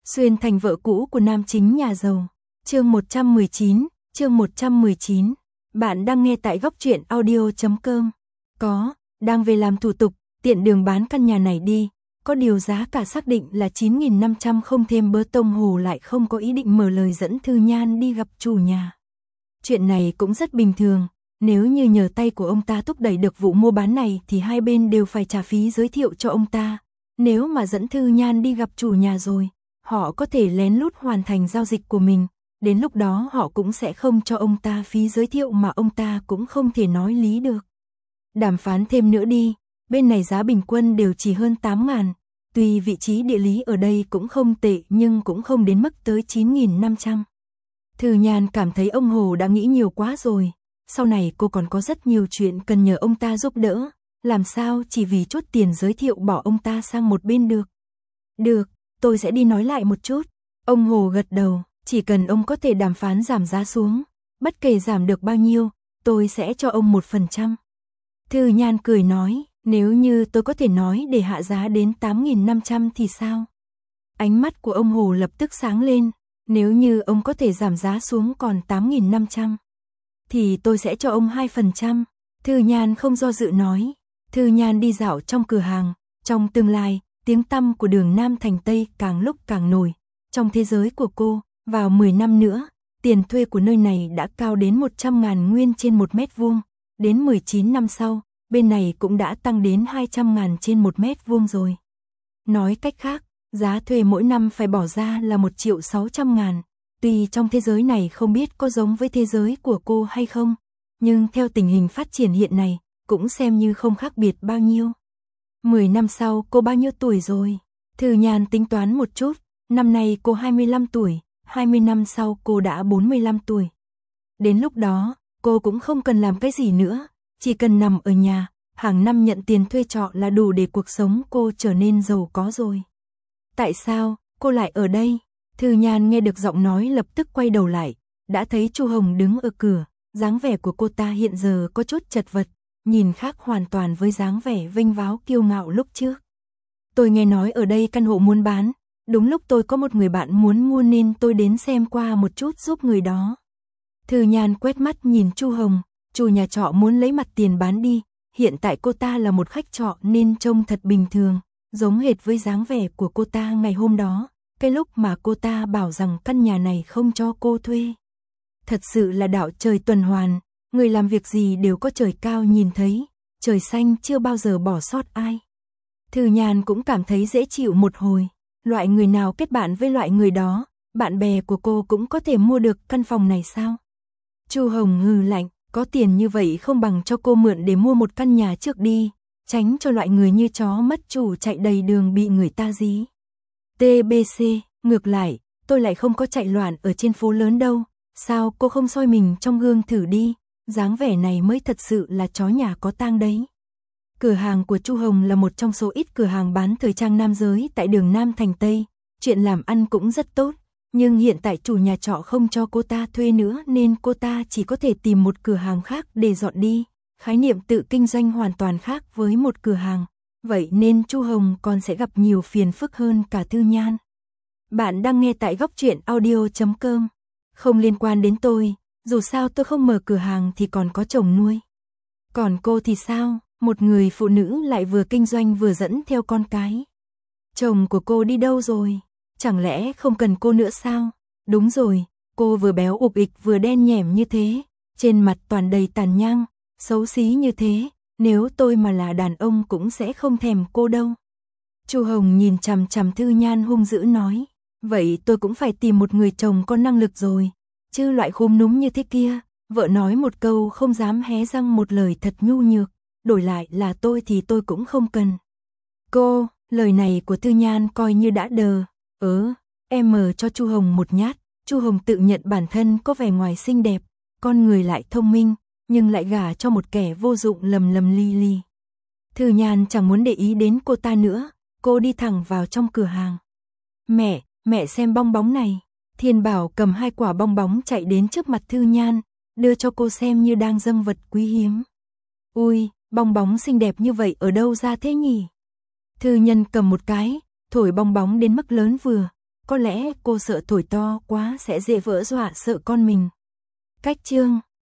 Xuyên thành vợ cũ của nam chính nhà giàu. Chương 119. Bạn đang nghe tại góc truyện audio.com. Đang về làm thủ tục, tiện đường bán căn nhà này đi. Có điều giá cả xác định là 9.500 không thêm bớ tông Hồ lại không có ý định mở lời dẫn Thư Nhan đi gặp chủ nhà. Chuyện này cũng rất bình thường, nếu như nhờ tay của ông ta thúc đẩy được vụ mua bán này thì hai bên đều phải trả phí giới thiệu cho ông ta. Nếu mà dẫn Thư Nhan đi gặp chủ nhà rồi, họ có thể lén lút hoàn thành giao dịch của mình, đến lúc đó họ cũng sẽ không cho ông ta phí giới thiệu mà ông ta cũng không thể nói lý được. Đàm phán thêm nữa đi, bên này giá bình quân đều chỉ hơn 8.000, tuy vị trí địa lý ở đây cũng không tệ nhưng cũng không đến mức tới 9.500. Thư Nhan cảm thấy ông Hồ đã nghĩ nhiều quá rồi, sau này cô còn có rất nhiều chuyện cần nhờ ông ta giúp đỡ, làm sao chỉ vì chút tiền giới thiệu bỏ ông ta sang một bên được. Được, tôi sẽ đi nói lại một chút. Ông Hồ gật đầu, chỉ cần ông có thể đàm phán giảm giá xuống, bất kể giảm được bao nhiêu, tôi sẽ cho ông 1%. Thư Nhan cười nói, nếu như tôi có thể nói để hạ giá đến 8.500 thì sao? Ánh mắt của ông Hồ lập tức sáng lên, nếu như ông có thể giảm giá xuống còn 8.500, thì tôi sẽ cho ông 2%. Thư Nhan không do dự nói. Thư Nhan đi dạo trong cửa hàng, trong tương lai, tiếng tăm của đường Nam thành Tây càng lúc càng nổi. Trong thế giới của cô, vào 10 năm nữa, tiền thuê của nơi này đã cao đến 100.000 nguyên trên 1 mét vuông. Đến 19 năm sau, bên này cũng đã tăng đến 200.000 trên 1 mét vuông rồi. Nói cách khác, giá thuê mỗi năm phải bỏ ra là 1.600.000. Tuy trong thế giới này không biết có giống với thế giới của cô hay không, nhưng theo tình hình phát triển hiện nay, cũng xem như không khác biệt bao nhiêu. 10 năm sau cô bao nhiêu tuổi rồi? Thư Nhan tính toán một chút, năm nay cô 25 tuổi, 20 năm sau cô đã 45 tuổi. Đến lúc đó, cô cũng không cần làm cái gì nữa, chỉ cần nằm ở nhà, hàng năm nhận tiền thuê trọ là đủ để cuộc sống cô trở nên giàu có rồi. Tại sao cô lại ở đây? Thư Nhan nghe được giọng nói lập tức quay đầu lại, đã thấy Chu Hồng đứng ở cửa, dáng vẻ của cô ta hiện giờ có chút chật vật, nhìn khác hoàn toàn với dáng vẻ vênh váo kiêu ngạo lúc trước. Tôi nghe nói ở đây căn hộ muốn bán, đúng lúc tôi có một người bạn muốn mua nên tôi đến xem qua một chút giúp người đó. Thư Nhan quét mắt nhìn Chu Hồng, chủ nhà trọ muốn lấy mặt tiền bán đi, hiện tại cô ta là một khách trọ nên trông thật bình thường, giống hệt với dáng vẻ của cô ta ngày hôm đó, cái lúc mà cô ta bảo rằng căn nhà này không cho cô thuê. Thật sự là đạo trời tuần hoàn, người làm việc gì đều có trời cao nhìn thấy, trời xanh chưa bao giờ bỏ sót ai. Thư Nhan cũng cảm thấy dễ chịu một hồi, loại người nào kết bạn với loại người đó, bạn bè của cô cũng có thể mua được căn phòng này sao? Chu Hồng hừ lạnh, có tiền như vậy không bằng cho cô mượn để mua một căn nhà trước đi, tránh cho loại người như chó mất chủ chạy đầy đường bị người ta dí. TBC, ngược lại, tôi lại không có chạy loạn ở trên phố lớn đâu, sao cô không soi mình trong gương thử đi, dáng vẻ này mới thật sự là chó nhà có tang đấy. Cửa hàng của Chu Hồng là một trong số ít cửa hàng bán thời trang nam giới tại đường Nam thành Tây, chuyện làm ăn cũng rất tốt, nhưng hiện tại chủ nhà trọ không cho cô ta thuê nữa nên cô ta chỉ có thể tìm một cửa hàng khác để dọn đi, khái niệm tự kinh doanh hoàn toàn khác với một cửa hàng. Vậy nên Chu Hồng còn sẽ gặp nhiều phiền phức hơn cả Thư Nhan. Bạn đang nghe tại góc truyện audio.com. Không liên quan đến tôi, dù sao tôi không mở cửa hàng thì còn có chồng nuôi. Còn cô thì sao, một người phụ nữ lại vừa kinh doanh vừa dẫn theo con cái. Chồng của cô đi đâu rồi? Chẳng lẽ không cần cô nữa sao? Đúng rồi, cô vừa béo ục ịch vừa đen nhẻm như thế, trên mặt toàn đầy tàn nhang, xấu xí như thế. Nếu tôi mà là đàn ông cũng sẽ không thèm cô đâu. Chu Hồng nhìn chằm chằm Thư Nhan hung dữ nói, vậy tôi cũng phải tìm một người chồng có năng lực rồi, chứ loại khúm núm như thế kia, vợ nói một câu không dám hé răng một lời thật nhu nhược, đổi lại là tôi thì tôi cũng không cần. Cô, lời này của Thư Nhan coi như đã đờ, em mở cho Chu Hồng một nhát. Chu Hồng tự nhận bản thân có vẻ ngoài xinh đẹp, con người lại thông minh, nhưng lại gả cho một kẻ vô dụng lầm lầm li li. Thư Nhan chẳng muốn để ý đến cô ta nữa, cô đi thẳng vào trong cửa hàng. Mẹ xem bong bóng này. Thiên Bảo cầm 2 quả bong bóng chạy đến trước mặt Thư Nhan, đưa cho cô xem như đang dâng vật quý hiếm. Ui, bong bóng xinh đẹp như vậy ở đâu ra thế nhỉ? Thư Nhân cầm một cái, thổi bong bóng đến mức lớn vừa, Có lẽ cô sợ thổi to quá sẽ dễ vỡ dọa sợ con mình. Cách chương